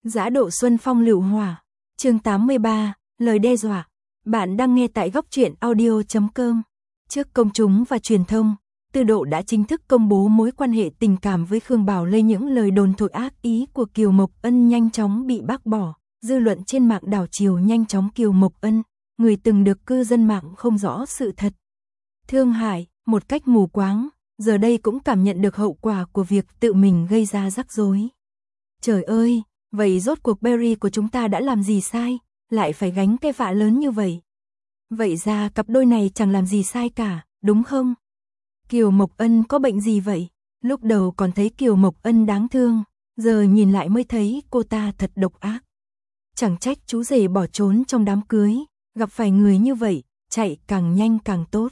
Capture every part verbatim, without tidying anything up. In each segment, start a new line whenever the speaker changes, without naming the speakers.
Giã độ xuân phong lựu hỏa. Chương tám mươi ba, lời đe dọa. Bạn đang nghe tại góc truyện audio chấm com. Trước công chúng và truyền thông, Tư Độ đã chính thức công bố mối quan hệ tình cảm với Khương Bảo Lê. Những lời đồn thổi ác ý của Kiều Mộc Ân nhanh chóng bị bác bỏ, dư luận trên mạng đảo chiều nhanh chóng. Kiều Mộc Ân, người từng được cư dân mạng không rõ sự thật thương hại một cách mù quáng, giờ đây cũng cảm nhận được hậu quả của việc tự mình gây ra rắc rối. Trời ơi, vậy rốt cuộc Berry của chúng ta đã làm gì sai, lại phải gánh cái vạ lớn như vậy? Vậy ra cặp đôi này chẳng làm gì sai cả, đúng không? Kiều Mộc Ân có bệnh gì vậy? Lúc đầu còn thấy Kiều Mộc Ân đáng thương, giờ nhìn lại mới thấy cô ta thật độc ác. Chẳng trách chú rể bỏ trốn trong đám cưới, gặp phải người như vậy, chạy càng nhanh càng tốt.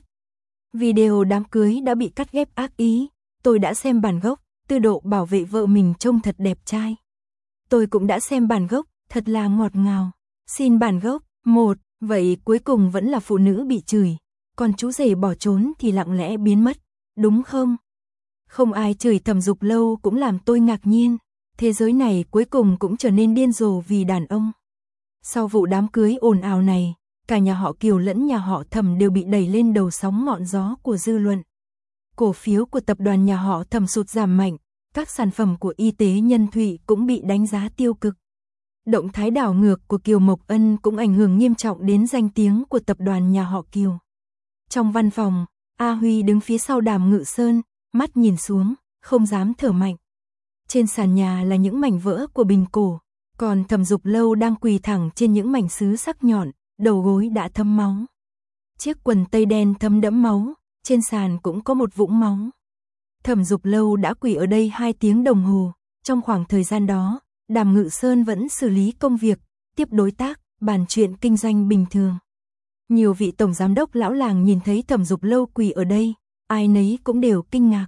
Video đám cưới đã bị cắt ghép ác ý, tôi đã xem bản gốc, Tư Độ bảo vệ vợ mình trông thật đẹp trai. Tôi cũng đã xem bản gốc, thật là ngọt ngào. Xin bản gốc, một, vậy cuối cùng vẫn là phụ nữ bị chửi, còn chú rể bỏ trốn thì lặng lẽ biến mất, đúng không? Không ai chửi Thẩm Dục Lâu cũng làm tôi ngạc nhiên, thế giới này cuối cùng cũng trở nên điên rồ vì đàn ông. Sau vụ đám cưới ồn ào này, cả nhà họ Kiều lẫn nhà họ Thẩm đều bị đẩy lên đầu sóng ngọn gió của dư luận. Cổ phiếu của tập đoàn nhà họ Thẩm sụt giảm mạnh, các sản phẩm của y tế Nhân Thụy cũng bị đánh giá tiêu cực. Động thái đảo ngược của Kiều Mộc Ân cũng ảnh hưởng nghiêm trọng đến danh tiếng của tập đoàn nhà họ Kiều. Trong văn phòng, A Huy đứng phía sau Đàm Ngự Sơn, mắt nhìn xuống, không dám thở mạnh. Trên sàn nhà là những mảnh vỡ của bình cổ, còn Thẩm Dục Lâu đang quỳ thẳng trên những mảnh sứ sắc nhọn, đầu gối đã thấm máu. Chiếc quần tây đen thấm đẫm máu, trên sàn cũng có một vũng máu. Thẩm Dục Lâu đã quỳ ở đây hai tiếng đồng hồ, trong khoảng thời gian đó, Đàm Ngự Sơn vẫn xử lý công việc, tiếp đối tác, bàn chuyện kinh doanh bình thường. Nhiều vị tổng giám đốc lão làng nhìn thấy Thẩm Dục Lâu quỳ ở đây, ai nấy cũng đều kinh ngạc.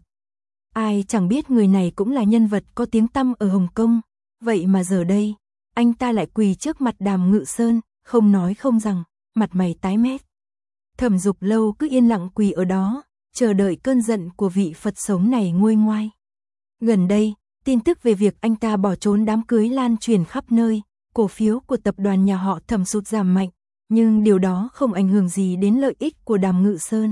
Ai chẳng biết người này cũng là nhân vật có tiếng tăm ở Hồng Kông, vậy mà giờ đây, anh ta lại quỳ trước mặt Đàm Ngự Sơn, không nói không rằng, mặt mày tái mét. Thẩm Dục Lâu cứ yên lặng quỳ ở đó, chờ đợi cơn giận của vị Phật sống này nguôi ngoai. Gần đây, tin tức về việc anh ta bỏ trốn đám cưới lan truyền khắp nơi, cổ phiếu của tập đoàn nhà họ Thẩm sụt giảm mạnh, nhưng điều đó không ảnh hưởng gì đến lợi ích của Đàm Ngự Sơn.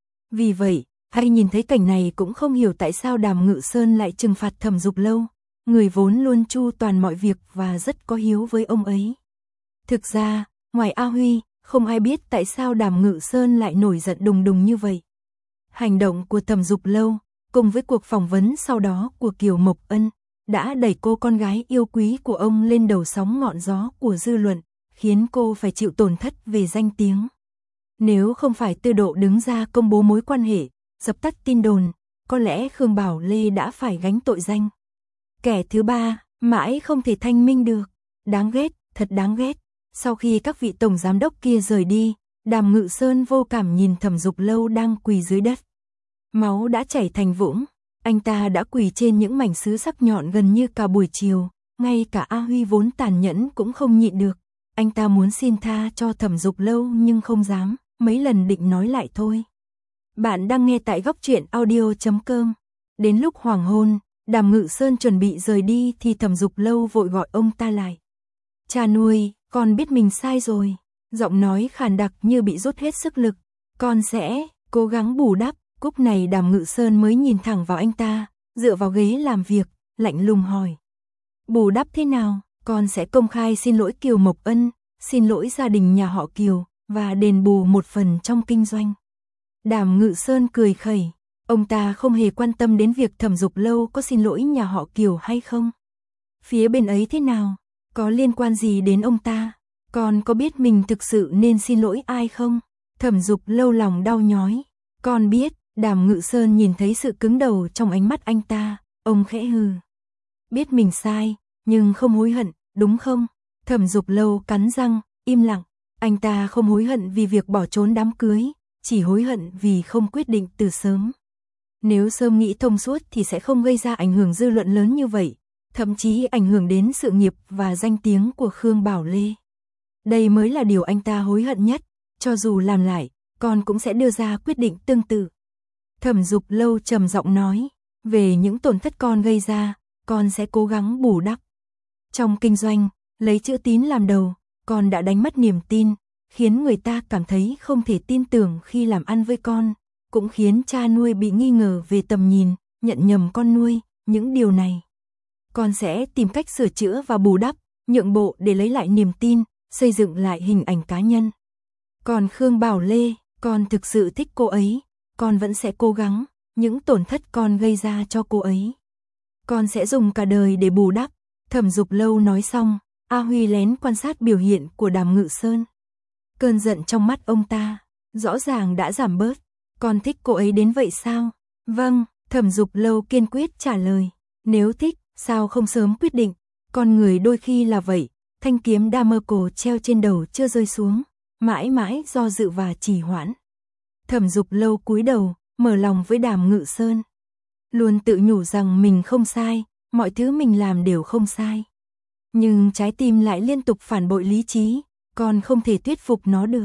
Vì vậy, ai nhìn thấy cảnh này cũng không hiểu tại sao Đàm Ngự Sơn lại trừng phạt Thẩm Dục Lâu, người vốn luôn chu toàn mọi việc và rất có hiếu với ông ấy. Thực ra, ngoài A Huy, không ai biết tại sao Đàm Ngự Sơn lại nổi giận đùng đùng như vậy. Hành động của Thẩm Dục Lâu, cùng với cuộc phỏng vấn sau đó của Kiều Mộc Ân, đã đẩy cô con gái yêu quý của ông lên đầu sóng ngọn gió của dư luận, khiến cô phải chịu tổn thất về danh tiếng. Nếu không phải Tư Độ đứng ra công bố mối quan hệ, dập tắt tin đồn, có lẽ Khương Bảo Lê đã phải gánh tội danh. Kẻ thứ ba, mãi không thể thanh minh được. Đáng ghét, thật đáng ghét. Sau khi các vị tổng giám đốc kia rời đi, Đàm Ngự Sơn vô cảm nhìn Thẩm Dục Lâu đang quỳ dưới đất. Máu đã chảy thành vũng, anh ta đã quỳ trên những mảnh sứ sắc nhọn gần như cả buổi chiều, ngay cả A Huy vốn tàn nhẫn cũng không nhịn được. Anh ta muốn xin tha cho Thẩm Dục Lâu nhưng không dám, mấy lần định nói lại thôi. Bạn đang nghe tại góc truyện audio chấm com. Đến lúc hoàng hôn, Đàm Ngự Sơn chuẩn bị rời đi thì Thẩm Dục Lâu vội gọi ông ta lại. Cha nuôi, con biết mình sai rồi. Giọng nói khàn đặc như bị rút hết sức lực. Con sẽ cố gắng bù đắp. Cúc này Đàm Ngự Sơn mới nhìn thẳng vào anh ta, dựa vào ghế làm việc, lạnh lùng hỏi. Bù đắp thế nào? Con sẽ công khai xin lỗi Kiều Mộc Ân, xin lỗi gia đình nhà họ Kiều, và đền bù một phần trong kinh doanh. Đàm Ngự Sơn cười khẩy, ông ta không hề quan tâm đến việc Thẩm Dục Lâu có xin lỗi nhà họ Kiều hay không. Phía bên ấy thế nào? Có liên quan gì đến ông ta? Con có biết mình thực sự nên xin lỗi ai không? Thẩm Dục Lâu lòng đau nhói. Con biết. Đàm Ngự Sơn nhìn thấy sự cứng đầu trong ánh mắt anh ta, ông khẽ hừ. Biết mình sai, nhưng không hối hận, đúng không? Thẩm Dục Lâu cắn răng, im lặng. Anh ta không hối hận vì việc bỏ trốn đám cưới, chỉ hối hận vì không quyết định từ sớm. Nếu sớm nghĩ thông suốt thì sẽ không gây ra ảnh hưởng dư luận lớn như vậy, thậm chí ảnh hưởng đến sự nghiệp và danh tiếng của Khương Bảo Lê. Đây mới là điều anh ta hối hận nhất, cho dù làm lại, con cũng sẽ đưa ra quyết định tương tự. Thẩm Dục Lâu trầm giọng nói, về những tổn thất con gây ra, con sẽ cố gắng bù đắp. Trong kinh doanh, lấy chữ tín làm đầu, con đã đánh mất niềm tin, khiến người ta cảm thấy không thể tin tưởng khi làm ăn với con, cũng khiến cha nuôi bị nghi ngờ về tầm nhìn, nhận nhầm con nuôi, những điều này. Con sẽ tìm cách sửa chữa và bù đắp, nhượng bộ để lấy lại niềm tin, xây dựng lại hình ảnh cá nhân. Còn Khương Bảo Lê, con thực sự thích cô ấy, con vẫn sẽ cố gắng, những tổn thất con gây ra cho cô ấy. Con sẽ dùng cả đời để bù đắp. Thẩm Dục Lâu nói xong, A Huy lén quan sát biểu hiện của Đàm Ngự Sơn. Cơn giận trong mắt ông ta, rõ ràng đã giảm bớt. Con thích cô ấy đến vậy sao? Vâng, Thẩm Dục Lâu kiên quyết trả lời. Nếu thích, sao không sớm quyết định? Con người đôi khi là vậy, thanh kiếm đa mơ cổ treo trên đầu chưa rơi xuống, mãi mãi do dự và trì hoãn. Thẩm Dục Lâu cúi đầu, mở lòng với Đàm Ngự Sơn. Luôn tự nhủ rằng mình không sai, mọi thứ mình làm đều không sai. Nhưng trái tim lại liên tục phản bội lý trí, con không thể thuyết phục nó được.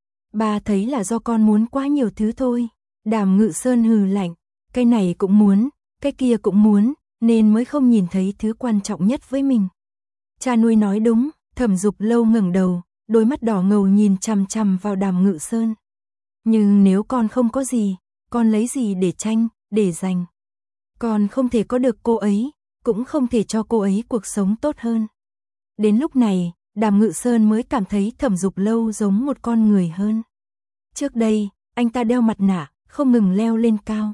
Ba thấy là do con muốn quá nhiều thứ thôi. Đàm Ngự Sơn hừ lạnh, cái này cũng muốn, cái kia cũng muốn, nên mới không nhìn thấy thứ quan trọng nhất với mình. Cha nuôi nói đúng, Thẩm Dục Lâu ngẩng đầu, đôi mắt đỏ ngầu nhìn chằm chằm vào Đàm Ngự Sơn. Nhưng nếu con không có gì, con lấy gì để tranh, để giành? Con không thể có được cô ấy, cũng không thể cho cô ấy cuộc sống tốt hơn. Đến lúc này, Đàm Ngự Sơn mới cảm thấy Thẩm Dục Lâu giống một con người hơn. Trước đây, anh ta đeo mặt nạ, không ngừng leo lên cao.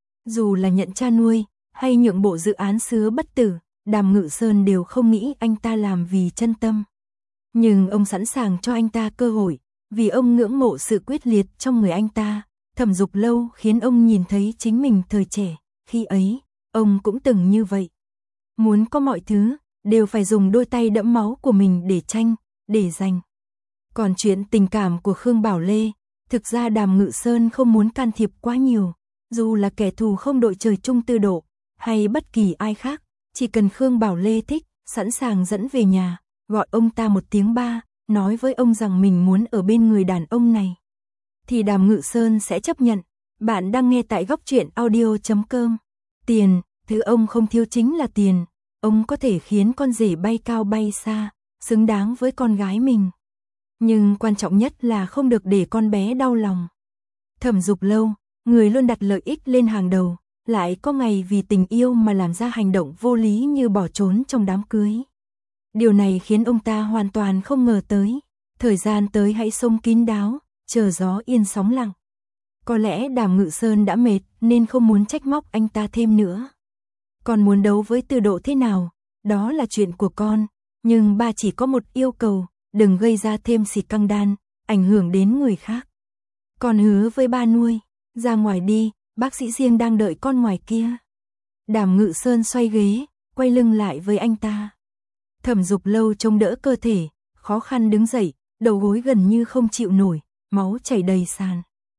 Dù là nhận cha nuôi, hay nhượng bộ dự án Sứa Bất Tử, Đàm Ngự Sơn đều không nghĩ anh ta làm vì chân tâm. Nhưng ông sẵn sàng cho anh ta cơ hội, vì ông ngưỡng mộ sự quyết liệt trong người anh ta. Thẩm Dục Lâu khiến ông nhìn thấy chính mình thời trẻ, khi ấy, ông cũng từng như vậy. Muốn có mọi thứ, đều phải dùng đôi tay đẫm máu của mình để tranh, để giành. Còn chuyện tình cảm của Khương Bảo Lê, thực ra Đàm Ngự Sơn không muốn can thiệp quá nhiều, dù là kẻ thù không đội trời chung Tư Độ, hay bất kỳ ai khác, chỉ cần Khương Bảo Lê thích, sẵn sàng dẫn về nhà, gọi ông ta một tiếng ba, nói với ông rằng mình muốn ở bên người đàn ông này, thì Đàm Ngự Sơn sẽ chấp nhận. Bạn đang nghe tại góc truyện audio chấm com. Tiền, thứ ông không thiếu chính là tiền. Ông có thể khiến con rể bay cao bay xa, xứng đáng với con gái mình. Nhưng quan trọng nhất là không được để con bé đau lòng. Thẩm Dục Lâu, người luôn đặt lợi ích lên hàng đầu, lại có ngày vì tình yêu mà làm ra hành động vô lý như bỏ trốn trong đám cưới. Điều này khiến ông ta hoàn toàn không ngờ tới. Thời gian tới hãy sống kín đáo, chờ gió yên sóng lặng. Có lẽ Đàm Ngự Sơn đã mệt nên không muốn trách móc anh ta thêm nữa. Con muốn đấu với Tư Độ thế nào, đó là chuyện của con, nhưng ba chỉ có một yêu cầu, đừng gây ra thêm xì căng đan, ảnh hưởng đến người khác. Con hứa với ba nuôi, ra ngoài đi, bác sĩ riêng đang đợi con ngoài kia. Đàm Ngự Sơn xoay ghế, quay lưng lại với anh ta. Thẩm Dục Lâu chống đỡ cơ thể, khó khăn đứng dậy, đầu gối gần như không chịu nổi, máu chảy đầy sàn.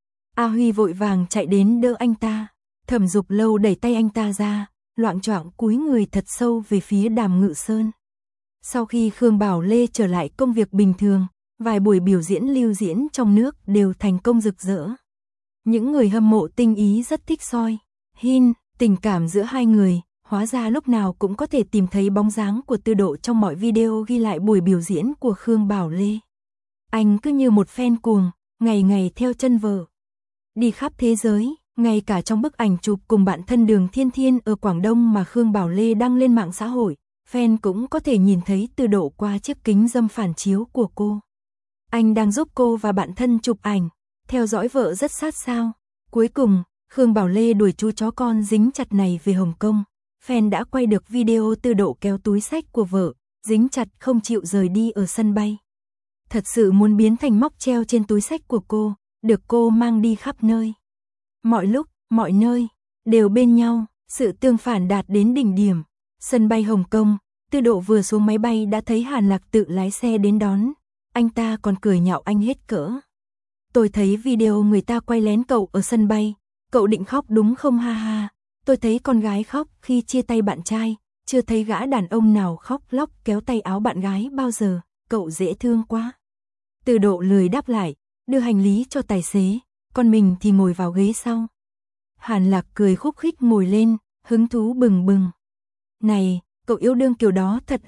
A Huy vội vàng chạy đến đỡ anh ta. Thẩm Dục Lâu đẩy tay anh ta ra, loạng choạng cúi người thật sâu về phía Đàm Ngự Sơn. Sau khi Khương Bảo Lê trở lại công việc bình thường, vài buổi biểu diễn lưu diễn trong nước đều thành công rực rỡ. Những người hâm mộ tinh ý rất thích soi, hin, tình cảm giữa hai người, hóa ra lúc nào cũng có thể tìm thấy bóng dáng của Tư Độ trong mọi video ghi lại buổi biểu diễn của Khương Bảo Lê. Anh cứ như một fan cuồng, ngày ngày theo chân vợ. Đi khắp thế giới, ngay cả trong bức ảnh chụp cùng bạn thân Đường Thiên Thiên ở Quảng Đông mà Khương Bảo Lê đăng lên mạng xã hội, fan cũng có thể nhìn thấy Tư Độ qua chiếc kính râm phản chiếu của cô. Anh đang giúp cô và bạn thân chụp ảnh, theo dõi vợ rất sát sao. Cuối cùng, Khương Bảo Lê đuổi chú chó con dính chặt này về Hồng Kông. Fan đã quay được video Tư Độ kéo túi xách của vợ, dính chặt không chịu rời đi ở sân bay. Thật sự muốn biến thành móc treo trên túi xách của cô, được cô mang đi khắp nơi. Mọi lúc, mọi nơi, đều bên nhau, sự tương phản đạt đến đỉnh điểm. Sân bay Hồng Kông, Tư Độ vừa xuống máy bay đã thấy Hàn Lạc tự lái xe đến đón. Anh ta còn cười nhạo anh hết cỡ. Tôi thấy video người ta quay lén cậu ở sân bay, cậu định khóc đúng không ha ha. Tôi thấy con gái khóc khi chia tay bạn trai, chưa thấy gã đàn ông nào khóc lóc kéo tay áo bạn gái bao giờ, cậu dễ thương quá. Tư Độ lười đáp lại, đưa hành lý cho tài xế, còn mình thì ngồi vào ghế sau. Hàn Lạc cười khúc khích ngồi lên, hứng thú bừng bừng. Này, cậu yêu đương kiểu đó thật à,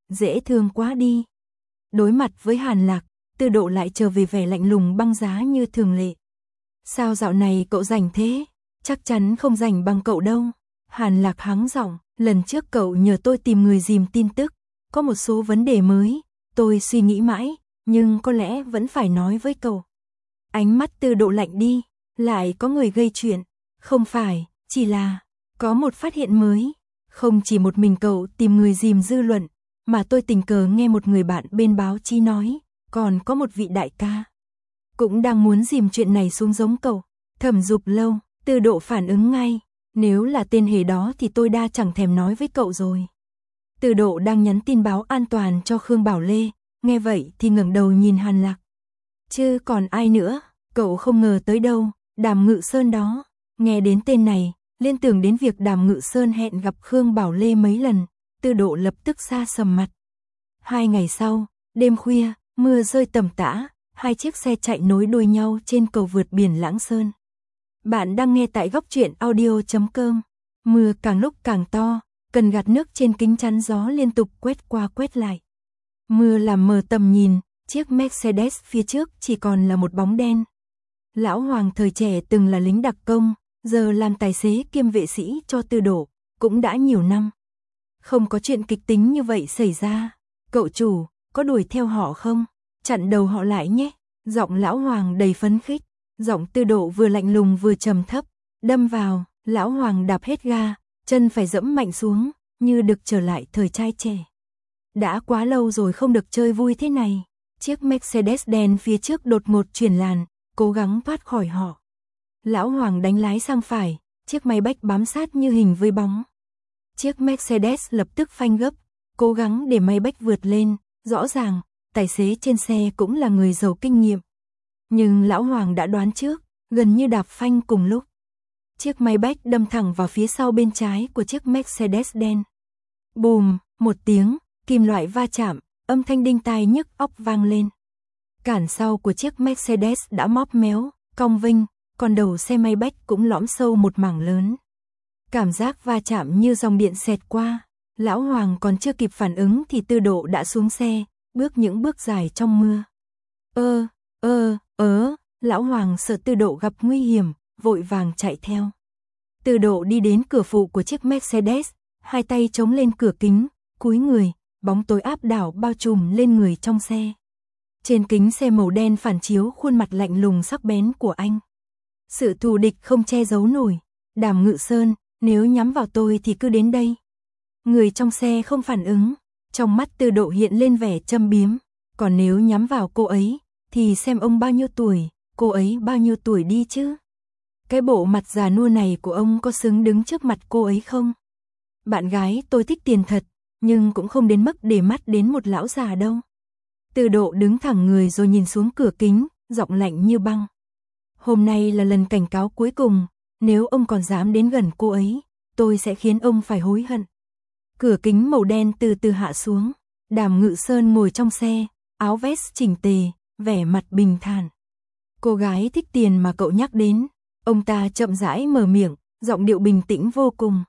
dễ thương quá đi. Đối mặt với Hàn Lạc, Tư Độ lại trở về vẻ lạnh lùng băng giá như thường lệ. Sao dạo này cậu rảnh thế? Chắc chắn không rảnh bằng cậu đâu. Hàn Lạc hắng giọng, lần trước cậu nhờ tôi tìm người dìm tin tức, có một số vấn đề mới, tôi suy nghĩ mãi, nhưng có lẽ vẫn phải nói với cậu. Ánh mắt Tư Độ lạnh đi, lại có người gây chuyện, không phải, chỉ là, có một phát hiện mới, không chỉ một mình cậu tìm người dìm dư luận, mà tôi tình cờ nghe một người bạn bên báo chí nói, còn có một vị đại ca, cũng đang muốn dìm chuyện này xuống giống cậu. Thẩm Dục Lâu, Tư Độ phản ứng ngay, nếu là tên hề đó thì tôi đã chẳng thèm nói với cậu rồi. Tư Độ đang nhắn tin báo an toàn cho Khương Bảo Lê, nghe vậy thì ngẩng đầu nhìn Hàn Lạc. Chứ còn ai nữa, cậu không ngờ tới đâu, Đàm Ngự Sơn đó. Nghe đến tên này, liên tưởng đến việc Đàm Ngự Sơn hẹn gặp Khương Bảo Lê mấy lần, Tư Độ lập tức xa sầm mặt. Hai ngày sau, đêm khuya, mưa rơi tầm tã, hai chiếc xe chạy nối đuôi nhau trên cầu vượt biển Lãng Sơn. Bạn đang nghe tại góc truyện audio chấm com. Mưa càng lúc càng to, cần gạt nước trên kính chắn gió liên tục quét qua quét lại. Mưa làm mờ tầm nhìn, chiếc Mercedes phía trước chỉ còn là một bóng đen. Lão Hoàng thời trẻ từng là lính đặc công, giờ làm tài xế kiêm vệ sĩ cho Tư Độ, cũng đã nhiều năm. Không có chuyện kịch tính như vậy xảy ra. Cậu chủ, có đuổi theo họ không? Chặn đầu họ lại nhé. Giọng Lão Hoàng đầy phấn khích. Giọng Tư Độ vừa lạnh lùng vừa trầm thấp. Đâm vào, Lão Hoàng đạp hết ga, chân phải dẫm mạnh xuống, như được trở lại thời trai trẻ. Đã quá lâu rồi không được chơi vui thế này. Chiếc Mercedes đen phía trước đột ngột chuyển làn, cố gắng thoát khỏi họ. Lão Hoàng đánh lái sang phải, chiếc máy bách bám sát như hình với bóng. Chiếc Mercedes lập tức phanh gấp, cố gắng để máy bách vượt lên, rõ ràng, tài xế trên xe cũng là người giàu kinh nghiệm. Nhưng Lão Hoàng đã đoán trước, gần như đạp phanh cùng lúc. Chiếc máy bách đâm thẳng vào phía sau bên trái của chiếc Mercedes đen. Bùm, một tiếng, kim loại va chạm, âm thanh đinh tai nhức óc vang lên. Cản sau của chiếc Mercedes đã móp méo, cong vênh, còn đầu xe máy bách cũng lõm sâu một mảng lớn. Cảm giác va chạm như dòng điện xẹt qua, Lão Hoàng còn chưa kịp phản ứng thì Tư Độ đã xuống xe, bước những bước dài trong mưa. Ơ, ơ, ớ, Lão Hoàng sợ Tư Độ gặp nguy hiểm, vội vàng chạy theo. Tư Độ đi đến cửa phụ của chiếc Mercedes, hai tay chống lên cửa kính, cúi người, bóng tối áp đảo bao trùm lên người trong xe. Trên kính xe màu đen phản chiếu khuôn mặt lạnh lùng sắc bén của anh. Sự thù địch không che giấu nổi. Đàm Ngự Sơn, nếu nhắm vào tôi thì cứ đến đây. Người trong xe không phản ứng, trong mắt Tư Độ hiện lên vẻ châm biếm. Còn nếu nhắm vào cô ấy, thì xem ông bao nhiêu tuổi, cô ấy bao nhiêu tuổi đi chứ. Cái bộ mặt già nua này của ông có xứng đứng trước mặt cô ấy không? Bạn gái tôi thích tiền thật, nhưng cũng không đến mức để mắt đến một lão già đâu. Tư Độ đứng thẳng người rồi nhìn xuống cửa kính, giọng lạnh như băng. Hôm nay là lần cảnh cáo cuối cùng, nếu ông còn dám đến gần cô ấy, tôi sẽ khiến ông phải hối hận. Cửa kính màu đen từ từ hạ xuống, Đàm Ngự Sơn ngồi trong xe, áo vest chỉnh tề, vẻ mặt bình thản. Cô gái thích tiền mà cậu nhắc đến, ông ta chậm rãi mở miệng, giọng điệu bình tĩnh vô cùng.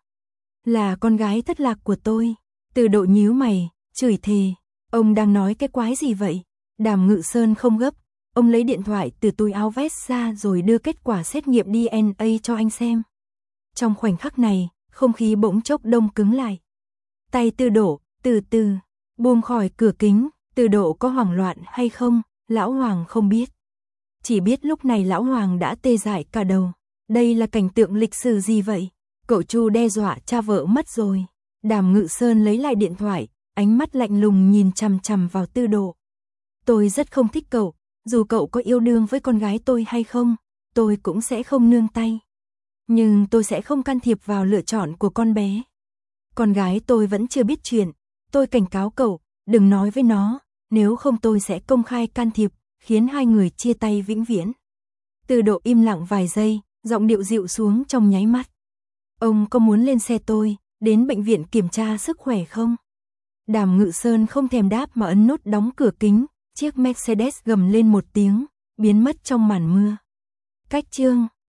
Là con gái thất lạc của tôi. Tư Độ nhíu mày, chửi thề. Ông đang nói cái quái gì vậy? Đàm Ngự Sơn không gấp, ông lấy điện thoại từ túi áo vest ra rồi đưa kết quả xét nghiệm đê en a cho anh xem. Trong khoảnh khắc này, không khí bỗng chốc đông cứng lại. Tay Tư Độ từ từ buông khỏi cửa kính. Tư Độ có hoảng loạn hay không, Lão Hoàng không biết. Chỉ biết lúc này Lão Hoàng đã tê dại cả đầu. Đây là cảnh tượng lịch sử gì vậy? Cậu Chu đe dọa cha vợ mất rồi. Đàm Ngự Sơn lấy lại điện thoại, ánh mắt lạnh lùng nhìn chằm chằm vào Tư Độ. Tôi rất không thích cậu, dù cậu có yêu đương với con gái tôi hay không, tôi cũng sẽ không nương tay. Nhưng tôi sẽ không can thiệp vào lựa chọn của con bé. Con gái tôi vẫn chưa biết chuyện, tôi cảnh cáo cậu, đừng nói với nó, nếu không tôi sẽ công khai can thiệp, khiến hai người chia tay vĩnh viễn. Tư Độ im lặng vài giây, giọng điệu dịu xuống trong nháy mắt. Ông có muốn lên xe tôi, đến bệnh viện kiểm tra sức khỏe không? Đàm Ngự Sơn không thèm đáp mà ấn nút đóng cửa kính, chiếc Mercedes gầm lên một tiếng, biến mất trong màn mưa. Cách chương